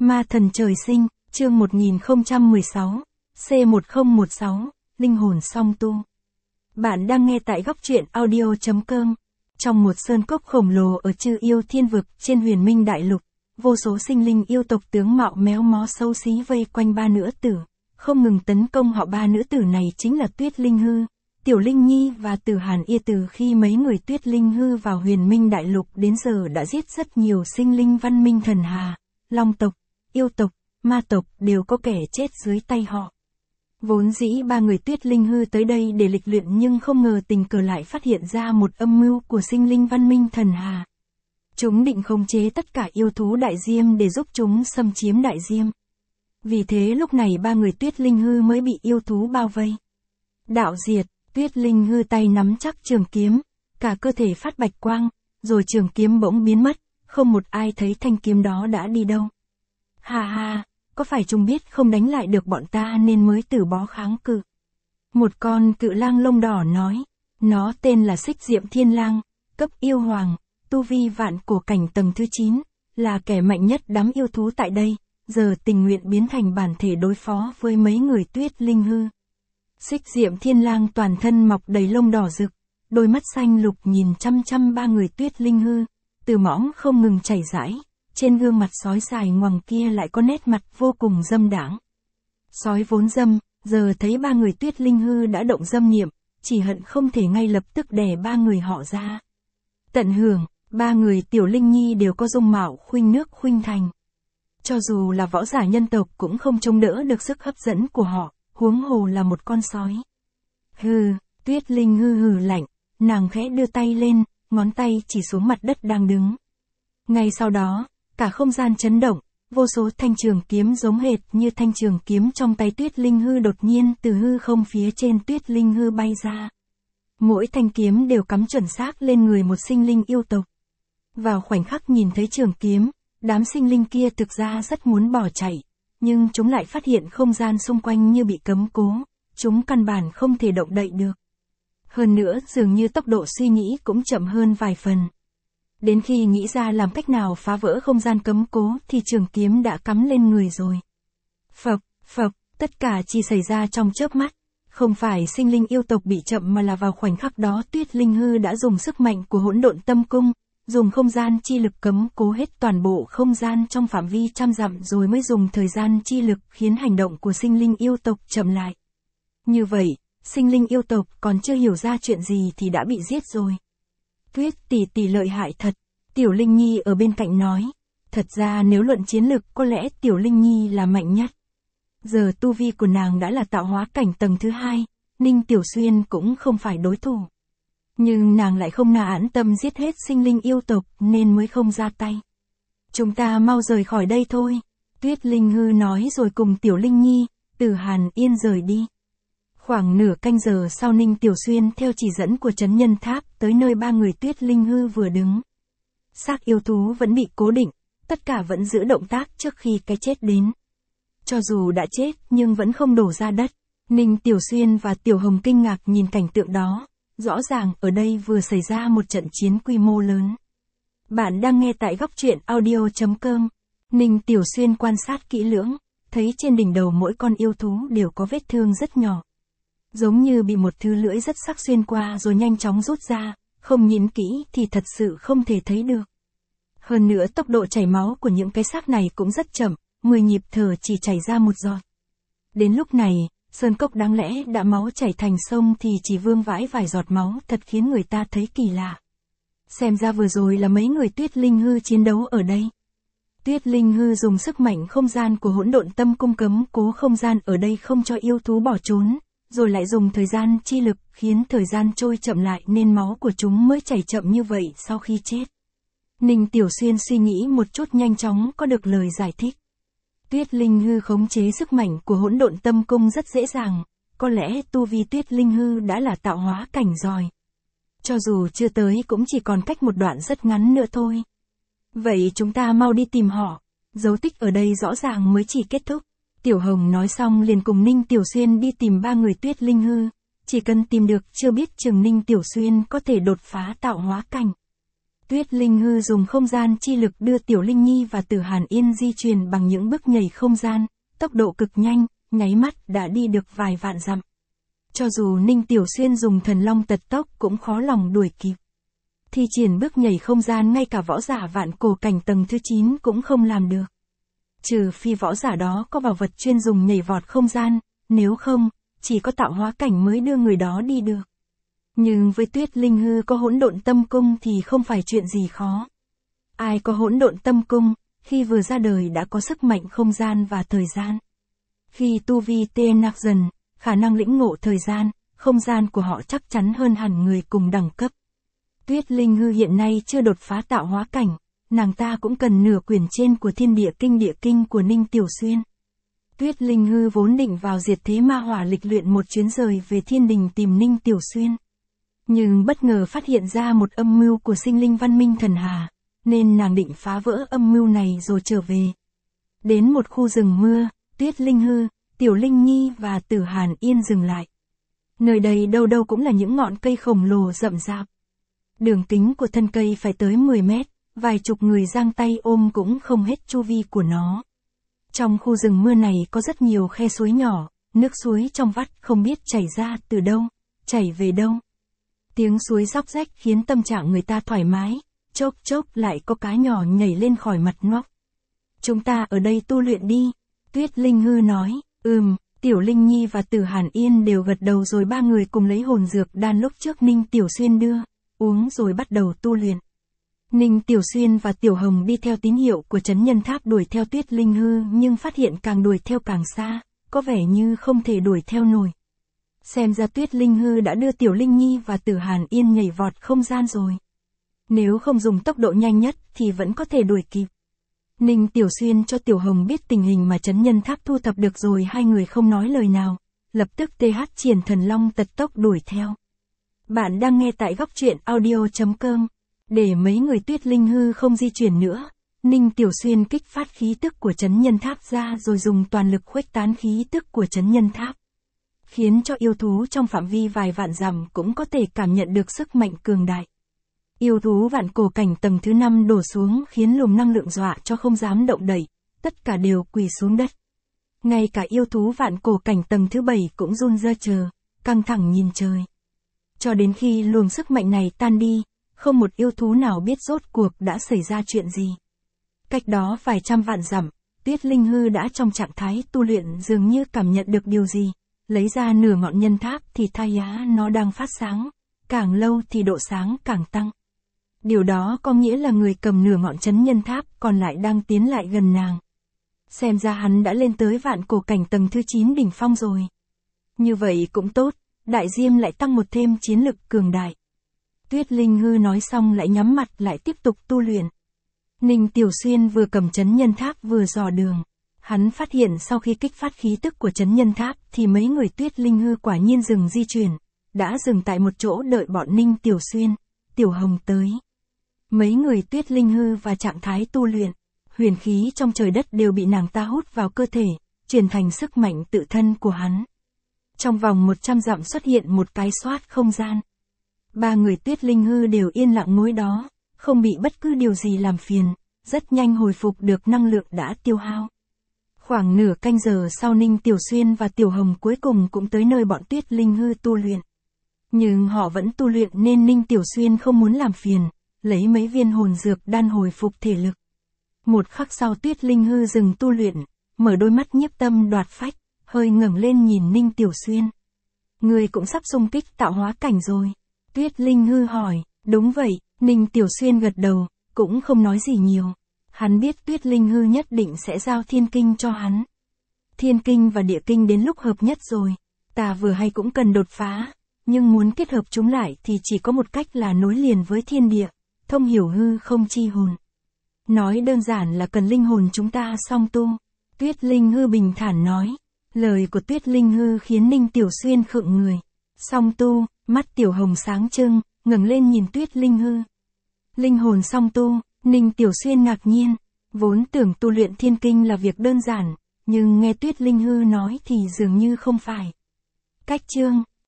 Ma thần trời sinh, chương 1016, C1016, linh hồn song tu. Bạn đang nghe tại góc truyện audio.com. Trong một sơn cốc khổng lồ ở Chư Yêu Thiên Vực trên Huyền Minh Đại Lục, vô số sinh linh yêu tộc tướng mạo méo mó xấu xí vây quanh ba nữ tử, không ngừng tấn công họ. Ba nữ tử này chính là Tuyết Linh Hư, Tiểu Linh Nhi và Tử Hàn Ia. Từ khi mấy người Tuyết Linh Hư vào Huyền Minh Đại Lục đến giờ đã giết rất nhiều sinh linh văn minh thần hà, long tộc, yêu tộc, ma tộc đều có kẻ chết dưới tay họ. Vốn dĩ ba người Tuyết Linh Hư tới đây để lịch luyện, nhưng không ngờ tình cờ lại phát hiện ra một âm mưu của sinh linh văn minh thần hà. Chúng định khống chế tất cả yêu thú Đại Diêm để giúp chúng xâm chiếm Đại Diêm. Vì thế lúc này ba người Tuyết Linh Hư mới bị yêu thú bao vây. Đạo diệt, Tuyết Linh Hư tay nắm chắc trường kiếm, cả cơ thể phát bạch quang, rồi trường kiếm bỗng biến mất, không một ai thấy thanh kiếm đó đã đi đâu. Ha ha, có phải chúng biết không đánh lại được bọn ta nên mới từ bỏ kháng cự? Một con cự lang lông đỏ nói, nó tên là Xích Diệm Thiên Lang, cấp yêu hoàng, tu vi vạn cổ cảnh tầng thứ 9, là kẻ mạnh nhất đám yêu thú tại đây, giờ tình nguyện biến thành bản thể đối phó với mấy người Tuyết Linh Hư. Xích Diệm Thiên Lang toàn thân mọc đầy lông đỏ rực, đôi mắt xanh lục nhìn chăm chăm ba người Tuyết Linh Hư, từ mõm không ngừng chảy rãi, trên gương mặt sói dài ngoằng kia lại có nét mặt vô cùng dâm đãng. Sói vốn dâm, giờ thấy ba người Tuyết Linh Hư đã động dâm niệm, chỉ hận không thể ngay lập tức đè ba người họ ra. Tận hưởng, ba người Tiểu Linh Nhi đều có dung mạo khuynh nước khuynh thành. Cho dù là võ giả nhân tộc cũng không chống đỡ được sức hấp dẫn của họ, huống hồ là một con sói. Hừ, Tuyết Linh Hư hừ lạnh, nàng khẽ đưa tay lên, ngón tay chỉ xuống mặt đất đang đứng. Ngay sau đó, cả không gian chấn động, vô số thanh trường kiếm giống hệt như thanh trường kiếm trong tay Tuyết Linh Hư đột nhiên từ hư không phía trên Tuyết Linh Hư bay ra. Mỗi thanh kiếm đều cắm chuẩn xác lên người một sinh linh yêu tộc. Vào khoảnh khắc nhìn thấy trường kiếm, đám sinh linh kia thực ra rất muốn bỏ chạy, nhưng chúng lại phát hiện không gian xung quanh như bị cấm cố, chúng căn bản không thể động đậy được. Hơn nữa dường như tốc độ suy nghĩ cũng chậm hơn vài phần. Đến khi nghĩ ra làm cách nào phá vỡ không gian cấm cố thì trường kiếm đã cắm lên người rồi. Phộc, tất cả chỉ xảy ra trong chớp mắt. Không phải sinh linh yêu tộc bị chậm mà là vào khoảnh khắc đó Tuyết Linh Hư đã dùng sức mạnh của Hỗn Độn Tâm Cung, dùng không gian chi lực cấm cố hết toàn bộ không gian trong phạm vi trăm dặm, rồi mới dùng thời gian chi lực khiến hành động của sinh linh yêu tộc chậm lại. Như vậy, sinh linh yêu tộc còn chưa hiểu ra chuyện gì thì đã bị giết rồi. Tuyết tỷ lợi hại thật, Tiểu Linh Nhi ở bên cạnh nói. Thật ra nếu luận chiến lực có lẽ Tiểu Linh Nhi là mạnh nhất. Giờ tu vi của nàng đã là tạo hóa cảnh tầng thứ 2, Ninh Tiểu Xuyên cũng không phải đối thủ. Nhưng nàng lại không nản tâm giết hết sinh linh yêu tộc nên mới không ra tay. Chúng ta mau rời khỏi đây thôi, Tuyết Linh Hư nói rồi cùng Tiểu Linh Nhi, Tử Hàn Yên rời đi. Khoảng nửa canh giờ sau Ninh Tiểu Xuyên theo chỉ dẫn của Trấn Nhân Tháp tới nơi ba người Tuyết Linh Hư vừa đứng. Xác yêu thú vẫn bị cố định, tất cả vẫn giữ động tác trước khi cái chết đến. Cho dù đã chết nhưng vẫn không đổ ra đất. Ninh Tiểu Xuyên và Tiểu Hồng kinh ngạc nhìn cảnh tượng đó. Rõ ràng ở đây vừa xảy ra một trận chiến quy mô lớn. Bạn đang nghe tại góc truyện audio.com. Ninh Tiểu Xuyên quan sát kỹ lưỡng, thấy trên đỉnh đầu mỗi con yêu thú đều có vết thương rất nhỏ. Giống như bị một thứ lưỡi rất sắc xuyên qua rồi nhanh chóng rút ra, không nhìn kỹ thì thật sự không thể thấy được. Hơn nữa tốc độ chảy máu của những cái xác này cũng rất chậm, 10 nhịp thở chỉ chảy ra một giọt. Đến lúc này, sơn cốc đáng lẽ đã máu chảy thành sông thì chỉ vương vãi vài giọt máu, thật khiến người ta thấy kỳ lạ. Xem ra vừa rồi là mấy người Tuyết Linh Hư chiến đấu ở đây. Tuyết Linh Hư dùng sức mạnh không gian của Hỗn Độn Tâm Cung cấm cố không gian ở đây không cho yêu thú bỏ trốn, rồi lại dùng thời gian chi lực khiến thời gian trôi chậm lại nên máu của chúng mới chảy chậm như vậy sau khi chết. Ninh Tiểu Xuyên suy nghĩ một chút nhanh chóng có được lời giải thích. Tuyết Linh Hư khống chế sức mạnh của Hỗn Độn Tâm Cung rất dễ dàng, có lẽ tu vi Tuyết Linh Hư đã là tạo hóa cảnh rồi. Cho dù chưa tới cũng chỉ còn cách một đoạn rất ngắn nữa thôi. Vậy chúng ta mau đi tìm họ, dấu tích ở đây rõ ràng mới chỉ kết thúc. Tiểu Hồng nói xong liền cùng Ninh Tiểu Xuyên đi tìm ba người Tuyết Linh Hư, chỉ cần tìm được chưa biết chừng Ninh Tiểu Xuyên có thể đột phá tạo hóa cảnh. Tuyết Linh Hư dùng không gian chi lực đưa Tiểu Linh Nhi và Tử Hàn Yên di chuyển bằng những bước nhảy không gian, tốc độ cực nhanh, nháy mắt đã đi được vài vạn dặm. Cho dù Ninh Tiểu Xuyên dùng thần long tật tốc cũng khó lòng đuổi kịp. Thi triển bước nhảy không gian ngay cả võ giả vạn cổ cảnh tầng thứ 9 cũng không làm được. Trừ phi võ giả đó có bảo vật chuyên dùng nhảy vọt không gian, nếu không, chỉ có tạo hóa cảnh mới đưa người đó đi được. Nhưng với Tuyết Linh Hư có hỗn độn tâm cung thì không phải chuyện gì khó. Ai có hỗn độn tâm cung, khi vừa ra đời đã có sức mạnh không gian và thời gian. Khi tu vi tê nạc dần, khả năng lĩnh ngộ thời gian, không gian của họ chắc chắn hơn hẳn người cùng đẳng cấp. Tuyết Linh Hư hiện nay chưa đột phá tạo hóa cảnh, nàng ta cũng cần nửa quyển trên của Thiên Địa Kinh của Ninh Tiểu Xuyên. Tuyết Linh Hư vốn định vào diệt thế ma hỏa lịch luyện một chuyến rời về thiên đình tìm Ninh Tiểu Xuyên. Nhưng bất ngờ phát hiện ra một âm mưu của sinh linh văn minh thần hà, nên nàng định phá vỡ âm mưu này rồi trở về. Đến một khu rừng mưa, Tuyết Linh Hư, Tiểu Linh Nhi và Tử Hàn Yên dừng lại. Nơi đây đâu đâu cũng là những ngọn cây khổng lồ rậm rạp. Đường kính của thân cây phải tới 10 mét, vài chục người giang tay ôm cũng không hết chu vi của nó. Trong khu rừng mưa này có rất nhiều khe suối nhỏ, nước suối trong vắt không biết chảy ra từ đâu, chảy về đâu. Tiếng suối róc rách khiến tâm trạng người ta thoải mái, chốc chốc lại có cá nhỏ nhảy lên khỏi mặt nước. Chúng ta ở đây tu luyện đi, Tuyết Linh Hư nói, Tiểu Linh Nhi và Tử Hàn Yên đều gật đầu rồi ba người cùng lấy hồn dược đan lúc trước Ninh Tiểu Xuyên đưa, uống rồi bắt đầu tu luyện. Ninh Tiểu Xuyên và Tiểu Hồng đi theo tín hiệu của Trấn Nhân Tháp đuổi theo Tuyết Linh Hư nhưng phát hiện càng đuổi theo càng xa, có vẻ như không thể đuổi theo nổi. Xem ra Tuyết Linh Hư đã đưa Tiểu Linh Nhi và Tử Hàn Yên nhảy vọt không gian rồi. Nếu không dùng tốc độ nhanh nhất thì vẫn có thể đuổi kịp. Ninh Tiểu Xuyên cho Tiểu Hồng biết tình hình mà Trấn Nhân Tháp thu thập được rồi, hai người không nói lời nào, lập tức triển thần long tật tốc đuổi theo. Bạn đang nghe tại góc truyện audio.com. Để mấy người Tuyết Linh Hư không di chuyển nữa, Ninh Tiểu Xuyên kích phát khí tức của Trấn Nhân Tháp ra rồi dùng toàn lực khuếch tán khí tức của Trấn Nhân Tháp, khiến cho yêu thú trong phạm vi vài vạn dặm cũng có thể cảm nhận được sức mạnh cường đại. Yêu thú vạn cổ cảnh tầng thứ 5 đổ xuống khiến luồng năng lượng dọa cho không dám động đậy, tất cả đều quỳ xuống đất. Ngay cả yêu thú vạn cổ cảnh tầng thứ 7 cũng run rơ chờ, căng thẳng nhìn trời. Cho đến khi luồng sức mạnh này tan đi, không một yêu thú nào biết rốt cuộc đã xảy ra chuyện gì. Cách đó vài trăm vạn dặm, Tuyết Linh Hư đã trong trạng thái tu luyện dường như cảm nhận được điều gì, lấy ra nửa ngọn nhân tháp thì thay á nó đang phát sáng, càng lâu thì độ sáng càng tăng. Điều đó có nghĩa là người cầm nửa ngọn Trấn Nhân Tháp còn lại đang tiến lại gần nàng. Xem ra hắn đã lên tới vạn cổ cảnh tầng thứ 9 đỉnh phong rồi. Như vậy cũng tốt, đại diêm lại tăng một thêm chiến lực cường đại. Tuyết Linh Hư nói xong lại nhắm mặt lại tiếp tục tu luyện. Ninh Tiểu Xuyên vừa cầm Trấn Nhân Tháp vừa dò đường. Hắn phát hiện sau khi kích phát khí tức của Trấn Nhân Tháp thì mấy người Tuyết Linh Hư quả nhiên dừng di chuyển, đã dừng tại một chỗ đợi bọn Ninh Tiểu Xuyên, Tiểu Hồng tới. Mấy người Tuyết Linh Hư và trạng thái tu luyện, huyền khí trong trời đất đều bị nàng ta hút vào cơ thể, chuyển thành sức mạnh tự thân của hắn. Trong vòng 100 dặm xuất hiện một cái xoát không gian. Ba người Tuyết Linh Hư đều yên lặng ngồi đó, không bị bất cứ điều gì làm phiền, rất nhanh hồi phục được năng lượng đã tiêu hao. Khoảng nửa canh giờ sau Ninh Tiểu Xuyên và Tiểu Hồng cuối cùng cũng tới nơi bọn Tuyết Linh Hư tu luyện. Nhưng họ vẫn tu luyện nên Ninh Tiểu Xuyên không muốn làm phiền, lấy mấy viên hồn dược đan hồi phục thể lực. Một khắc sau Tuyết Linh Hư dừng tu luyện, mở đôi mắt nhiếp tâm đoạt phách, hơi ngẩng lên nhìn Ninh Tiểu Xuyên. Người cũng sắp xung kích tạo hóa cảnh rồi. Tuyết Linh Hư hỏi, đúng vậy, Ninh Tiểu Xuyên gật đầu, cũng không nói gì nhiều. Hắn biết Tuyết Linh Hư nhất định sẽ giao thiên kinh cho hắn. Thiên kinh và địa kinh đến lúc hợp nhất rồi, ta vừa hay cũng cần đột phá, nhưng muốn kết hợp chúng lại thì chỉ có một cách là nối liền với thiên địa, thông hiểu hư không chi hồn. Nói đơn giản là cần linh hồn chúng ta song tu. Tuyết Linh Hư bình thản nói. Lời của Tuyết Linh Hư khiến Ninh Tiểu Xuyên khựng người. Song tu, mắt Tiểu Hồng sáng trưng, ngẩng lên nhìn Tuyết Linh Hư. Linh hồn song tu, Ninh Tiểu Xuyên ngạc nhiên. Vốn tưởng tu luyện thiên kinh là việc đơn giản, nhưng nghe Tuyết Linh Hư nói thì dường như không phải. Cách chương